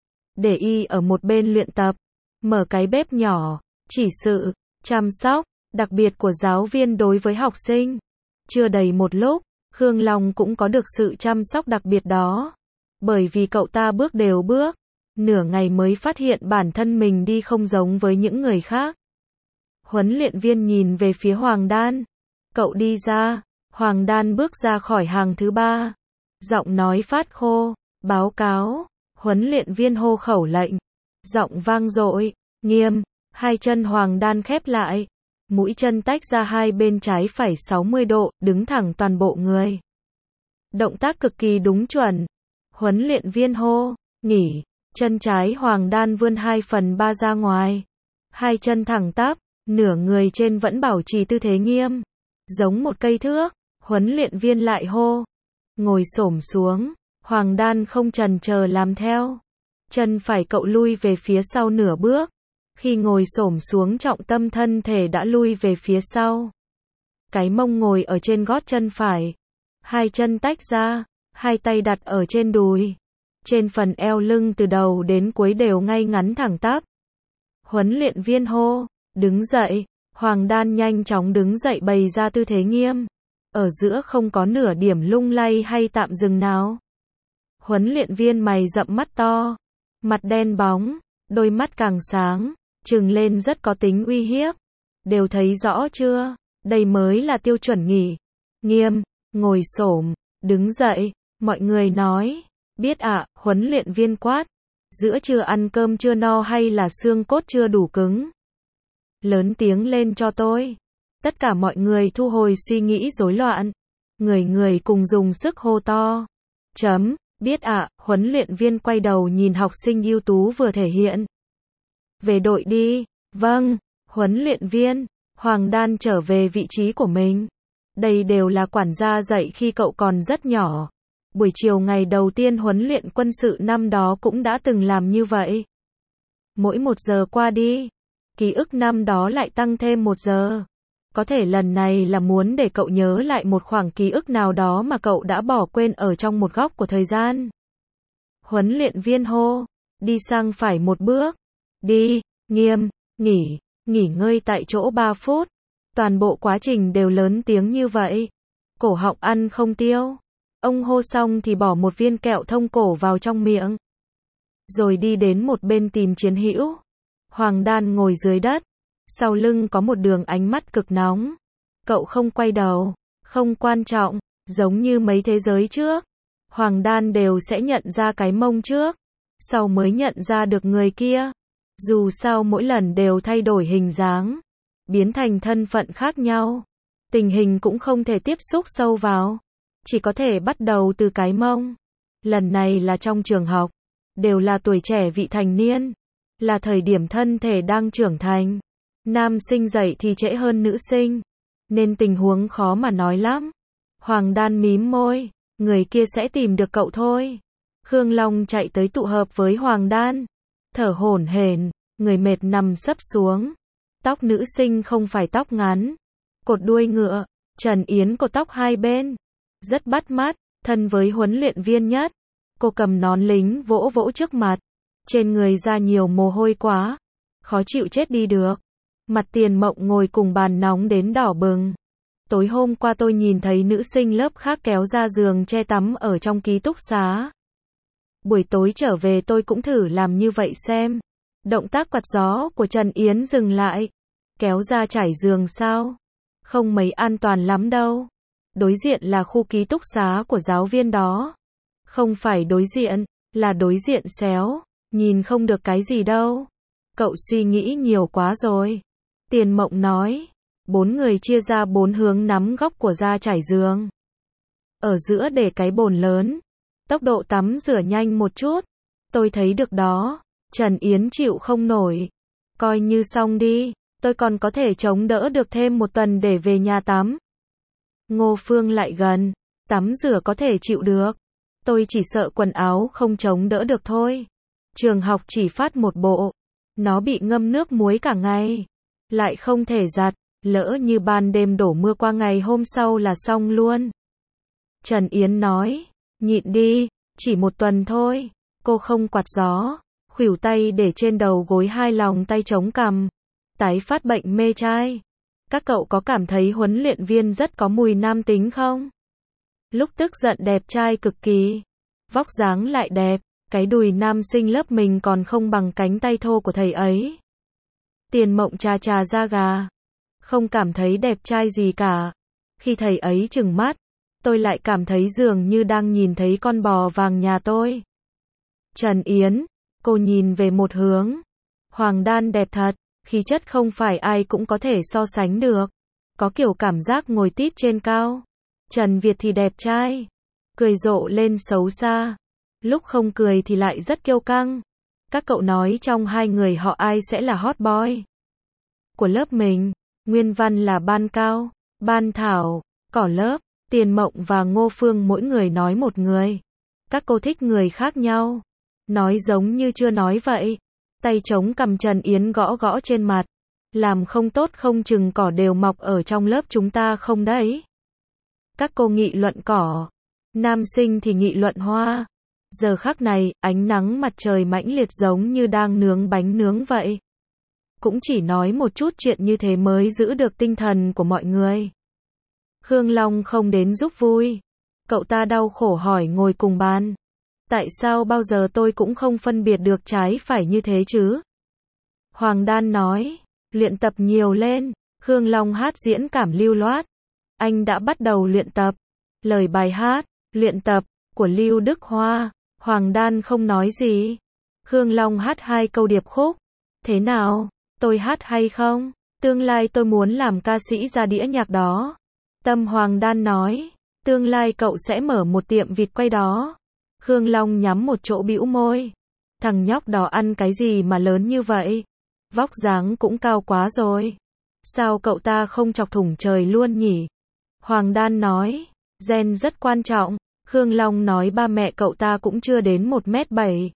Để y ở một bên luyện tập. Mở cái bếp nhỏ, chỉ sự, chăm sóc, đặc biệt của giáo viên đối với học sinh. Chưa đầy một lúc, Khương Long cũng có được sự chăm sóc đặc biệt đó. Bởi vì cậu ta bước đều bước. Nửa ngày mới phát hiện bản thân mình đi không giống với những người khác. Huấn luyện viên nhìn về phía Hoàng Đan. Cậu đi ra. Hoàng Đan bước ra khỏi hàng thứ ba. Giọng nói phát khô. Báo cáo. Huấn luyện viên hô khẩu lệnh. Giọng vang dội, nghiêm. Hai chân Hoàng Đan khép lại. Mũi chân tách ra hai bên trái phải sáu mươi độ, đứng thẳng toàn bộ người. Động tác cực kỳ đúng chuẩn. Huấn luyện viên hô. Nghỉ. Chân trái Hoàng Đan vươn hai phần ba ra ngoài. Hai chân thẳng tắp. Nửa người trên vẫn bảo trì tư thế nghiêm. Giống một cây thước. Huấn luyện viên lại hô. Ngồi xổm xuống. Hoàng Đan không chần chờ làm theo. Chân phải cậu lui về phía sau nửa bước. Khi ngồi xổm xuống trọng tâm thân thể đã lui về phía sau. Cái mông ngồi ở trên gót chân phải. Hai chân tách ra. Hai tay đặt ở trên đùi. Trên phần eo lưng từ đầu đến cuối đều ngay ngắn thẳng tắp. Huấn luyện viên hô. Đứng dậy. Hoàng Đan nhanh chóng đứng dậy bày ra tư thế nghiêm. Ở giữa không có nửa điểm lung lay hay tạm dừng nào. Huấn luyện viên mày rậm mắt to. Mặt đen bóng. Đôi mắt càng sáng. Trừng lên rất có tính uy hiếp. Đều thấy rõ chưa? Đây mới là tiêu chuẩn nghỉ. Nghiêm. Ngồi xổm. Đứng dậy. Mọi người nói. Biết ạ, à, huấn luyện viên quát. Giữa trưa ăn cơm chưa no hay là xương cốt chưa đủ cứng? Lớn tiếng lên cho tôi. Tất cả mọi người thu hồi suy nghĩ rối loạn. Người người cùng dùng sức hô to. Chấm. Biết ạ, à, huấn luyện viên quay đầu nhìn học sinh ưu tú vừa thể hiện. Về đội đi. Vâng. Huấn luyện viên. Hoàng Đan trở về vị trí của mình. Đây đều là quản gia dạy khi cậu còn rất nhỏ. Buổi chiều ngày đầu tiên huấn luyện quân sự năm đó cũng đã từng làm như vậy. Mỗi một giờ qua đi, ký ức năm đó lại tăng thêm một giờ. Có thể lần này là muốn để cậu nhớ lại một khoảng ký ức nào đó mà cậu đã bỏ quên ở trong một góc của thời gian. Huấn luyện viên hô. Đi sang phải một bước. Đi. Nghiêm. Nghỉ. Nghỉ ngơi tại chỗ ba phút. Toàn bộ quá trình đều lớn tiếng như vậy. Cổ họng ăn không tiêu. Ông hô xong thì bỏ một viên kẹo thông cổ vào trong miệng. Rồi đi đến một bên tìm chiến hữu. Hoàng Đan ngồi dưới đất. Sau lưng có một đường ánh mắt cực nóng. Cậu không quay đầu. Không quan trọng. Giống như mấy thế giới trước. Hoàng Đan đều sẽ nhận ra cái mông trước. Sau mới nhận ra được người kia. Dù sao mỗi lần đều thay đổi hình dáng. Biến thành thân phận khác nhau. Tình hình cũng không thể tiếp xúc sâu vào. Chỉ có thể bắt đầu từ cái mông. Lần này là trong trường học. Đều là tuổi trẻ vị thành niên. Là thời điểm thân thể đang trưởng thành. Nam sinh dậy thì trễ hơn nữ sinh. Nên tình huống khó mà nói lắm. Hoàng Đan mím môi. Người kia sẽ tìm được cậu thôi. Khương Long chạy tới tụ hợp với Hoàng Đan. Thở hổn hển. Người mệt nằm sấp xuống. Tóc nữ sinh không phải tóc ngắn. Cột đuôi ngựa. Trần Yến cột tóc hai bên. Rất bắt mắt. Thân với huấn luyện viên nhất. Cô cầm nón lính vỗ vỗ trước mặt. Trên người ra nhiều mồ hôi quá. Khó chịu chết đi được. Mặt Tiền Mộng ngồi cùng bàn nóng đến đỏ bừng. Tối hôm qua tôi nhìn thấy nữ sinh lớp khác kéo ra giường che tắm ở trong ký túc xá. Buổi tối trở về tôi cũng thử làm như vậy xem. Động tác quạt gió của Trần Yến dừng lại. Kéo ra trải giường sao? Không mấy an toàn lắm đâu. Đối diện là khu ký túc xá của giáo viên đó. Không phải đối diện, là đối diện xéo. Nhìn không được cái gì đâu. Cậu suy nghĩ nhiều quá rồi. Tiền Mộng nói. Bốn người chia ra bốn hướng nắm góc của ra trải giường. ở giữa để cái bồn lớn. Tốc độ tắm rửa nhanh một chút. Tôi thấy được đó. Trần Yến chịu không nổi. Coi như xong đi, tôi còn có thể chống đỡ được thêm một tuần để về nhà tắm. Ngô Phương lại gần. Tắm rửa có thể chịu được. Tôi chỉ sợ quần áo không chống đỡ được thôi. Trường học chỉ phát một bộ. Nó bị ngâm nước muối cả ngày. Lại không thể giặt. Lỡ như ban đêm đổ mưa qua ngày hôm sau là xong luôn. Trần Yến nói. Nhịn đi, chỉ một tuần thôi. Cô không quạt gió. Khuỷu tay để trên đầu gối, hai lòng tay chống cằm. Tái phát bệnh mê trai. Các cậu có cảm thấy huấn luyện viên rất có mùi nam tính không? Lúc tức giận đẹp trai cực kỳ. Vóc dáng lại đẹp. Cái đùi nam sinh lớp mình còn không bằng cánh tay thô của thầy ấy. Tiền Mộng chà chà da gà. Không cảm thấy đẹp trai gì cả. Khi thầy ấy trừng mắt, tôi lại cảm thấy dường như đang nhìn thấy con bò vàng nhà tôi. Trần Yến, cô nhìn về một hướng. Hoàng Đan đẹp thật, khí chất không phải ai cũng có thể so sánh được. Có kiểu cảm giác ngồi tít trên cao. Trần Việt thì đẹp trai, cười rộ lên xấu xa. Lúc không cười thì lại rất kiêu căng. Các cậu nói trong hai người họ ai sẽ là hot boy của lớp mình? Nguyên Văn là ban Cao, ban Thảo, Cỏ lớp. Tiền Mộng và Ngô Phương mỗi người nói một người. Các cô thích người khác nhau. Nói giống như chưa nói vậy. Tay chống cằm Trần Yến gõ gõ trên mặt. Làm không tốt không chừng cỏ đều mọc ở trong lớp chúng ta không đấy. Các cô nghị luận cỏ. Nam sinh thì nghị luận hoa. Giờ khắc này, ánh nắng mặt trời mãnh liệt giống như đang nướng bánh nướng vậy. Cũng chỉ nói một chút chuyện như thế mới giữ được tinh thần của mọi người. Khương Long không đến giúp vui. Cậu ta đau khổ hỏi ngồi cùng bàn. Tại sao bao giờ tôi cũng không phân biệt được trái phải như thế chứ? Hoàng Đan nói. Luyện tập nhiều lên. Khương Long hát diễn cảm lưu loát. Anh đã bắt đầu luyện tập. Lời bài hát, luyện tập, của Lưu Đức Hoa. Hoàng Đan không nói gì. Khương Long hát hai câu điệp khúc. Thế nào? Tôi hát hay không? Tương lai tôi muốn làm ca sĩ ra đĩa nhạc đó. Tâm Hoàng Đan nói. Tương lai cậu sẽ mở một tiệm vịt quay đó. Khương Long nhắm một chỗ bĩu môi. Thằng nhóc đó ăn cái gì mà lớn như vậy? Vóc dáng cũng cao quá rồi. Sao cậu ta không chọc thủng trời luôn nhỉ? Hoàng Đan nói. Gen rất quan trọng. Khương Long nói ba mẹ cậu ta cũng chưa đến một mét bảy.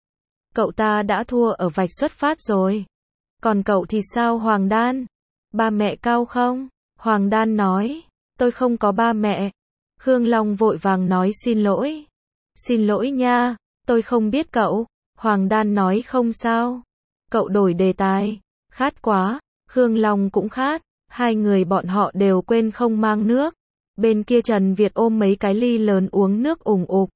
Cậu ta đã thua ở vạch xuất phát rồi. Còn cậu thì sao Hoàng Đan? Ba mẹ cao không? Hoàng Đan nói. Tôi không có ba mẹ. Khương Long vội vàng nói xin lỗi. Xin lỗi nha, tôi không biết cậu. Hoàng Đan nói không sao. Cậu đổi đề tài. Khát quá. Khương Long cũng khát. Hai người bọn họ đều quên không mang nước. Bên kia Trần Việt ôm mấy cái ly lớn uống nước ủng ục.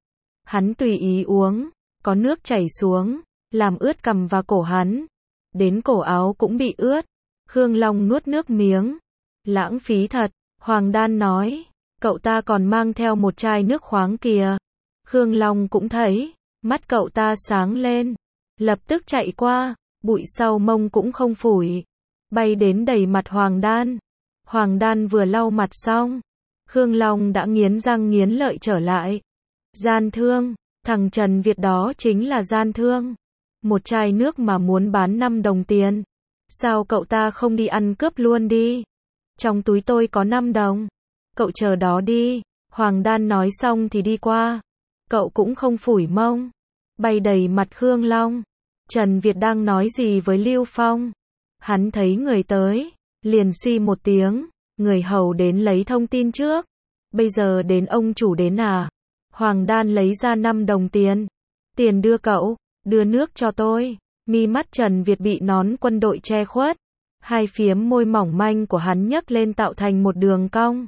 Hắn tùy ý uống. Có nước chảy xuống. Làm ướt cằm và cổ hắn. Đến cổ áo cũng bị ướt. Khương Long nuốt nước miếng. Lãng phí thật. Hoàng Đan nói. Cậu ta còn mang theo một chai nước khoáng kìa. Khương Long cũng thấy. Mắt cậu ta sáng lên. Lập tức chạy qua. Bụi sau mông cũng không phủi. Bay đến đầy mặt Hoàng Đan. Hoàng Đan vừa lau mặt xong. Khương Long đã nghiến răng nghiến lợi trở lại. Gian thương. Thằng Trần Việt đó chính là gian thương. Một chai nước mà muốn bán năm đồng tiền. Sao cậu ta không đi ăn cướp luôn đi? Trong túi tôi có năm đồng. Cậu chờ đó đi. Hoàng Đan nói xong thì đi qua. Cậu cũng không phủi mông. Bay đầy mặt Khương Long. Trần Việt đang nói gì với Lưu Phong. Hắn thấy người tới. Liền suy một tiếng. Người hầu đến lấy thông tin trước. Bây giờ đến ông chủ đến à? Hoàng Đan lấy ra năm đồng tiền. Tiền đưa cậu. Đưa nước cho tôi. Mi mắt Trần Việt bị nón quân đội che khuất. Hai phiếm môi mỏng manh của hắn nhấc lên tạo thành một đường cong.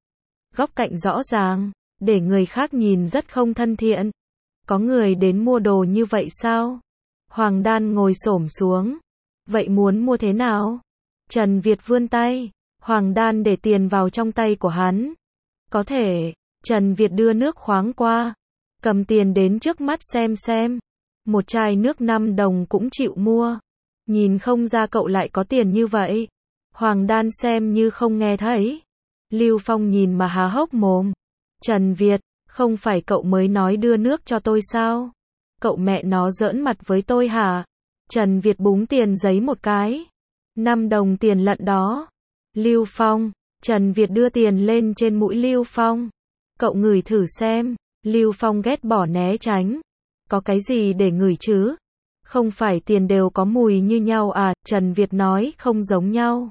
Góc cạnh rõ ràng. Để người khác nhìn rất không thân thiện. Có người đến mua đồ như vậy sao? Hoàng Đan ngồi xổm xuống. Vậy muốn mua thế nào? Trần Việt vươn tay. Hoàng Đan để tiền vào trong tay của hắn. Có thể. Trần Việt đưa nước khoáng qua. Cầm tiền đến trước mắt xem xem. Một chai nước năm đồng cũng chịu mua. Nhìn không ra cậu lại có tiền như vậy. Hoàng Đan xem như không nghe thấy. Lưu Phong nhìn mà há hốc mồm. Trần Việt, không phải cậu mới nói đưa nước cho tôi sao? Cậu mẹ nó giỡn mặt với tôi hả? Trần Việt búng tiền giấy một cái. năm đồng tiền lận đó. Lưu Phong, Trần Việt đưa tiền lên trên mũi Lưu Phong. Cậu ngửi thử xem. Lưu Phong ghét bỏ né tránh. Có cái gì để ngửi chứ? Không phải tiền đều có mùi như nhau à? Trần Việt nói không giống nhau.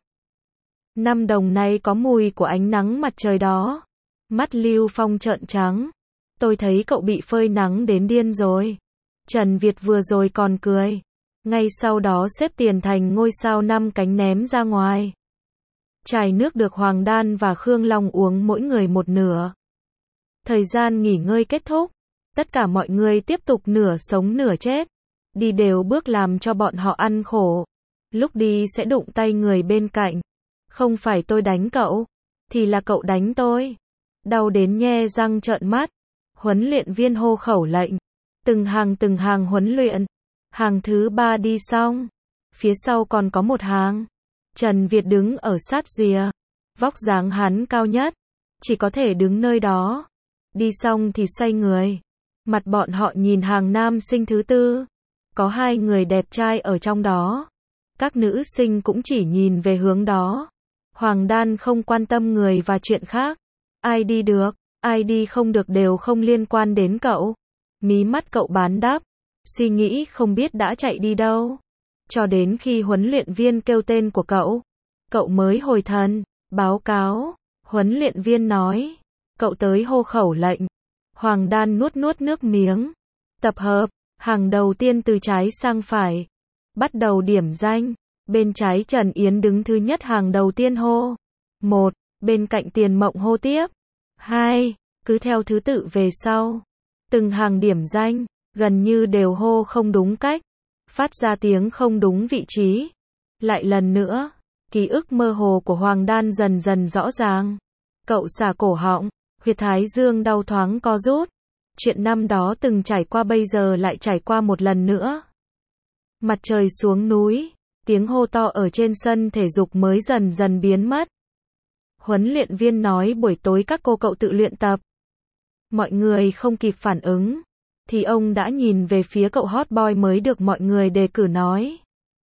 năm đồng này có mùi của ánh nắng mặt trời đó. Mắt Lưu Phong trợn trắng. Tôi thấy cậu bị phơi nắng đến điên rồi. Trần Việt vừa rồi còn cười. Ngay sau đó xếp tiền thành ngôi sao năm cánh ném ra ngoài. Chai nước được Hoàng Đan và Khương Long uống mỗi người một nửa. Thời gian nghỉ ngơi kết thúc. Tất cả mọi người tiếp tục nửa sống nửa chết. Đi đều bước làm cho bọn họ ăn khổ. Lúc đi sẽ đụng tay người bên cạnh. Không phải tôi đánh cậu, thì là cậu đánh tôi. Đau đến nhe răng trợn mắt. Huấn luyện viên hô khẩu lệnh. Từng hàng từng hàng huấn luyện. Hàng thứ ba đi xong. Phía sau còn có một hàng. Trần Việt đứng ở sát rìa. Vóc dáng hắn cao nhất. Chỉ có thể đứng nơi đó. Đi xong thì xoay người. Mặt bọn họ nhìn hàng nam sinh thứ tư. Có hai người đẹp trai ở trong đó. Các nữ sinh cũng chỉ nhìn về hướng đó. Hoàng Đan không quan tâm người và chuyện khác. Ai đi được, ai đi không được đều không liên quan đến cậu. Mí mắt cậu bán đáp. Suy nghĩ không biết đã chạy đi đâu. Cho đến khi huấn luyện viên kêu tên của cậu. Cậu mới hồi thần. Báo cáo. Huấn luyện viên nói. Cậu tới hô khẩu lệnh. Hoàng Đan nuốt nuốt nước miếng. Tập hợp. Hàng đầu tiên từ trái sang phải. Bắt đầu điểm danh. Bên trái Trần Yến đứng thứ nhất hàng đầu tiên hô. Một. Bên cạnh Tiền Mộng hô tiếp. Hai. Cứ theo thứ tự về sau. Từng hàng điểm danh. Gần như đều hô không đúng cách. Phát ra tiếng không đúng vị trí. Lại lần nữa. Ký ức mơ hồ của Hoàng Đan dần dần rõ ràng. Cậu xả cổ họng. Huyệt thái dương đau thoáng co rút. Chuyện năm đó từng trải qua bây giờ lại trải qua một lần nữa. Mặt trời xuống núi. Tiếng hô to ở trên sân thể dục mới dần dần biến mất. Huấn luyện viên nói buổi tối các cô cậu tự luyện tập. Mọi người không kịp phản ứng. Thì ông đã nhìn về phía cậu hot boy mới được mọi người đề cử nói.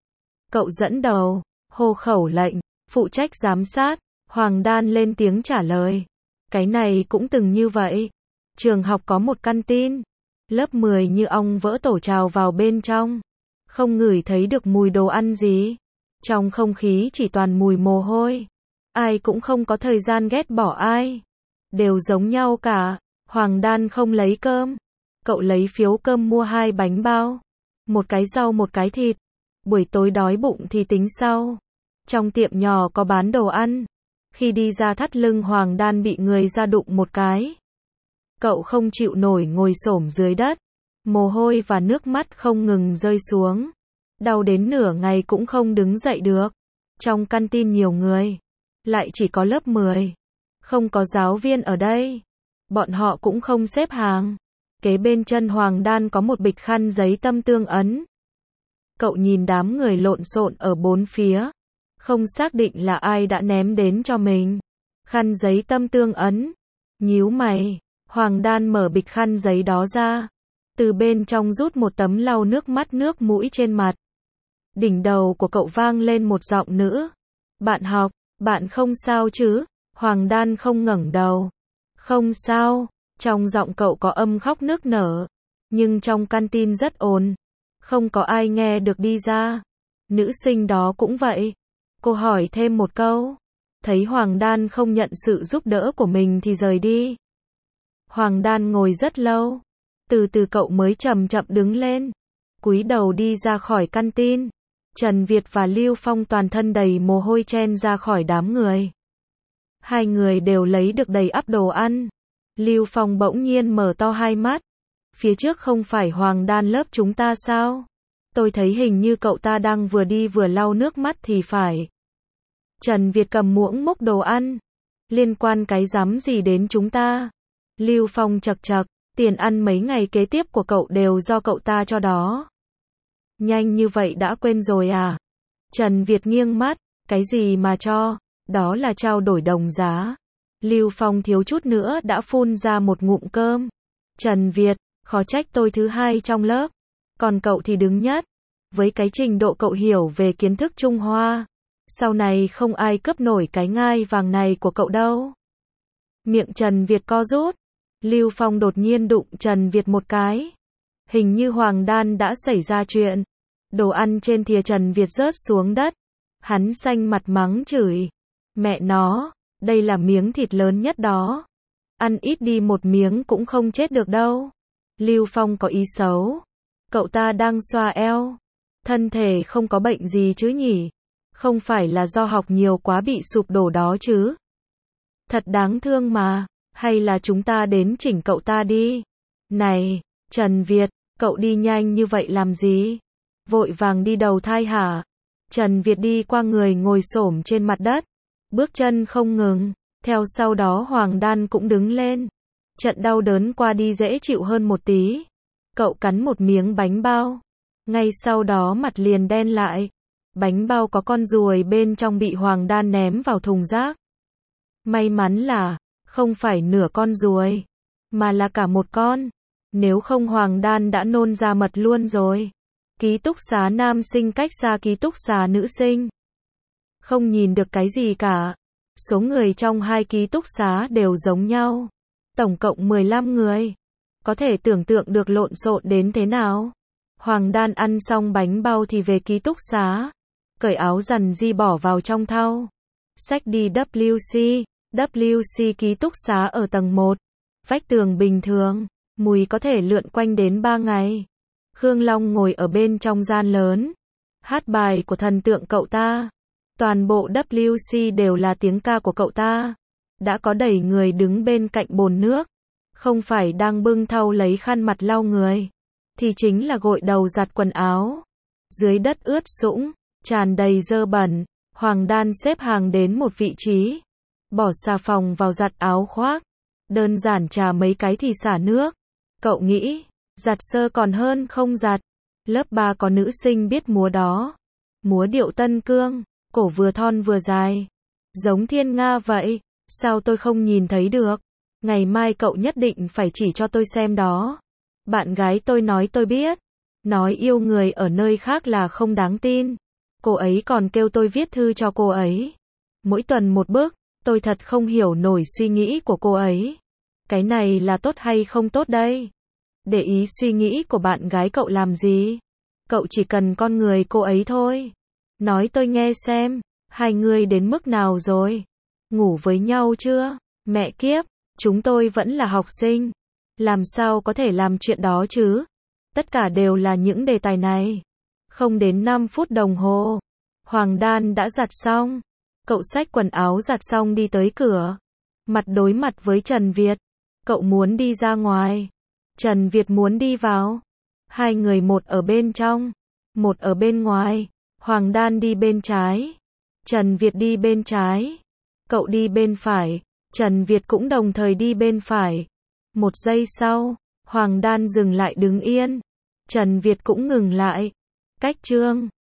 Cậu dẫn đầu, hô khẩu lệnh, phụ trách giám sát. Hoàng Đan lên tiếng trả lời. Cái này cũng từng như vậy. Trường học có một căn tin. Lớp mười như ong vỡ tổ trào vào bên trong. Không ngửi thấy được mùi đồ ăn gì. Trong không khí chỉ toàn mùi mồ hôi. Ai cũng không có thời gian ghét bỏ ai. Đều giống nhau cả. Hoàng Đan không lấy cơm. Cậu lấy phiếu cơm mua hai bánh bao. Một cái rau một cái thịt. Buổi tối đói bụng thì tính sau. Trong tiệm nhỏ có bán đồ ăn. Khi đi ra thắt lưng Hoàng Đan bị người ra đụng một cái. Cậu không chịu nổi ngồi xổm dưới đất. Mồ hôi và nước mắt không ngừng rơi xuống. Đau đến nửa ngày cũng không đứng dậy được. Trong căn tin nhiều người. Lại chỉ có lớp mười. Không có giáo viên ở đây. Bọn họ cũng không xếp hàng. Kế bên chân Hoàng Đan có một bịch khăn giấy tâm tương ấn. Cậu nhìn đám người lộn xộn ở bốn phía. Không xác định là ai đã ném đến cho mình. Khăn giấy tâm tương ấn. Nhíu mày. Hoàng Đan mở bịch khăn giấy đó ra. Từ bên trong rút một tấm lau nước mắt nước mũi trên mặt. Đỉnh đầu của cậu vang lên một giọng nữ. Bạn học, bạn không sao chứ? Hoàng Đan không ngẩng đầu. Không sao. Trong giọng cậu có âm khóc nức nở. Nhưng trong căn tin rất ồn. Không có ai nghe được đi ra. Nữ sinh đó cũng vậy. Cô hỏi thêm một câu. Thấy Hoàng Đan không nhận sự giúp đỡ của mình thì rời đi. Hoàng Đan ngồi rất lâu. Từ từ cậu mới chậm chậm đứng lên. Cúi đầu đi ra khỏi căn tin. Trần Việt và Lưu Phong toàn thân đầy mồ hôi chen ra khỏi đám người. Hai người đều lấy được đầy ắp đồ ăn. Lưu Phong bỗng nhiên mở to hai mắt. Phía trước không phải Hoàng Đan lớp chúng ta sao? Tôi thấy hình như cậu ta đang vừa đi vừa lau nước mắt thì phải. Trần Việt cầm muỗng múc đồ ăn. Liên quan cái rắm gì đến chúng ta? Lưu Phong chật chật. Tiền ăn mấy ngày kế tiếp của cậu đều do cậu ta cho đó. Nhanh như vậy đã quên rồi à? Trần Việt nghiêng mắt. Cái gì mà cho? Đó là trao đổi đồng giá. Lưu Phong thiếu chút nữa đã phun ra một ngụm cơm. Trần Việt, khó trách tôi thứ hai trong lớp. Còn cậu thì đứng nhất. Với cái trình độ cậu hiểu về kiến thức Trung Hoa, sau này không ai cướp nổi cái ngai vàng này của cậu đâu. Miệng Trần Việt co rút. Lưu Phong đột nhiên đụng Trần Việt một cái. Hình như Hoàng Đan đã xảy ra chuyện. Đồ ăn trên thìa Trần Việt rớt xuống đất. Hắn xanh mặt mắng chửi. Mẹ nó, đây là miếng thịt lớn nhất đó. Ăn ít đi một miếng cũng không chết được đâu. Lưu Phong có ý xấu. Cậu ta đang xoa eo. Thân thể không có bệnh gì chứ nhỉ? Không phải là do học nhiều quá bị sụp đổ đó chứ? Thật đáng thương mà. Hay là chúng ta đến chỉnh cậu ta đi? Này, Trần Việt, cậu đi nhanh như vậy làm gì? Vội vàng đi đầu thai hả? Trần Việt đi qua người ngồi xổm trên mặt đất. Bước chân không ngừng. Theo sau đó Hoàng Đan cũng đứng lên. Trận đau đớn qua đi dễ chịu hơn một tí. Cậu cắn một miếng bánh bao. Ngay sau đó mặt liền đen lại. Bánh bao có con ruồi bên trong bị Hoàng Đan ném vào thùng rác. May mắn là không phải nửa con ruồi, mà là cả một con. Nếu không Hoàng Đan đã nôn ra mật luôn rồi. Ký túc xá nam sinh cách xa ký túc xá nữ sinh. Không nhìn được cái gì cả. Số người trong hai ký túc xá đều giống nhau. Tổng cộng mười lăm người. Có thể tưởng tượng được lộn xộn đến thế nào. Hoàng Đan ăn xong bánh bao thì về ký túc xá. Cởi áo dằn di bỏ vào trong thau. Xách đi W C. W C ký túc xá ở tầng một. Vách tường bình thường. Mùi có thể lượn quanh đến ba ngày. Khương Long ngồi ở bên trong gian lớn. Hát bài của thần tượng cậu ta. Toàn bộ W C đều là tiếng ca của cậu ta. Đã có đầy người đứng bên cạnh bồn nước. Không phải đang bưng thau lấy khăn mặt lau người. Thì chính là gội đầu giặt quần áo. Dưới đất ướt sũng, tràn đầy dơ bẩn. Hoàng Đan xếp hàng đến một vị trí. Bỏ xà phòng vào giặt áo khoác. Đơn giản trà mấy cái thì xả nước. Cậu nghĩ, giặt sơ còn hơn không giặt. Lớp ba có nữ sinh biết múa đó. Múa điệu Tân Cương, cổ vừa thon vừa dài. Giống Thiên Nga vậy, sao tôi không nhìn thấy được? Ngày mai cậu nhất định phải chỉ cho tôi xem đó. Bạn gái tôi nói tôi biết. Nói yêu người ở nơi khác là không đáng tin. Cô ấy còn kêu tôi viết thư cho cô ấy. Mỗi tuần một bức, tôi thật không hiểu nổi suy nghĩ của cô ấy. Cái này là tốt hay không tốt đây? Để ý suy nghĩ của bạn gái cậu làm gì? Cậu chỉ cần con người cô ấy thôi. Nói tôi nghe xem, hai người đến mức nào rồi? Ngủ với nhau chưa? Mẹ kiếp, chúng tôi vẫn là học sinh. Làm sao có thể làm chuyện đó chứ? Tất cả đều là những đề tài này. Không đến năm phút đồng hồ. Hoàng Đan đã giặt xong. Cậu xách quần áo giặt xong đi tới cửa. Mặt đối mặt với Trần Việt. Cậu muốn đi ra ngoài. Trần Việt muốn đi vào. Hai người một ở bên trong, một ở bên ngoài. Hoàng Đan đi bên trái. Trần Việt đi bên trái. Cậu đi bên phải. Trần Việt cũng đồng thời đi bên phải. Một giây sau, Hoàng Đan dừng lại đứng yên. Trần Việt cũng ngừng lại. Cách chương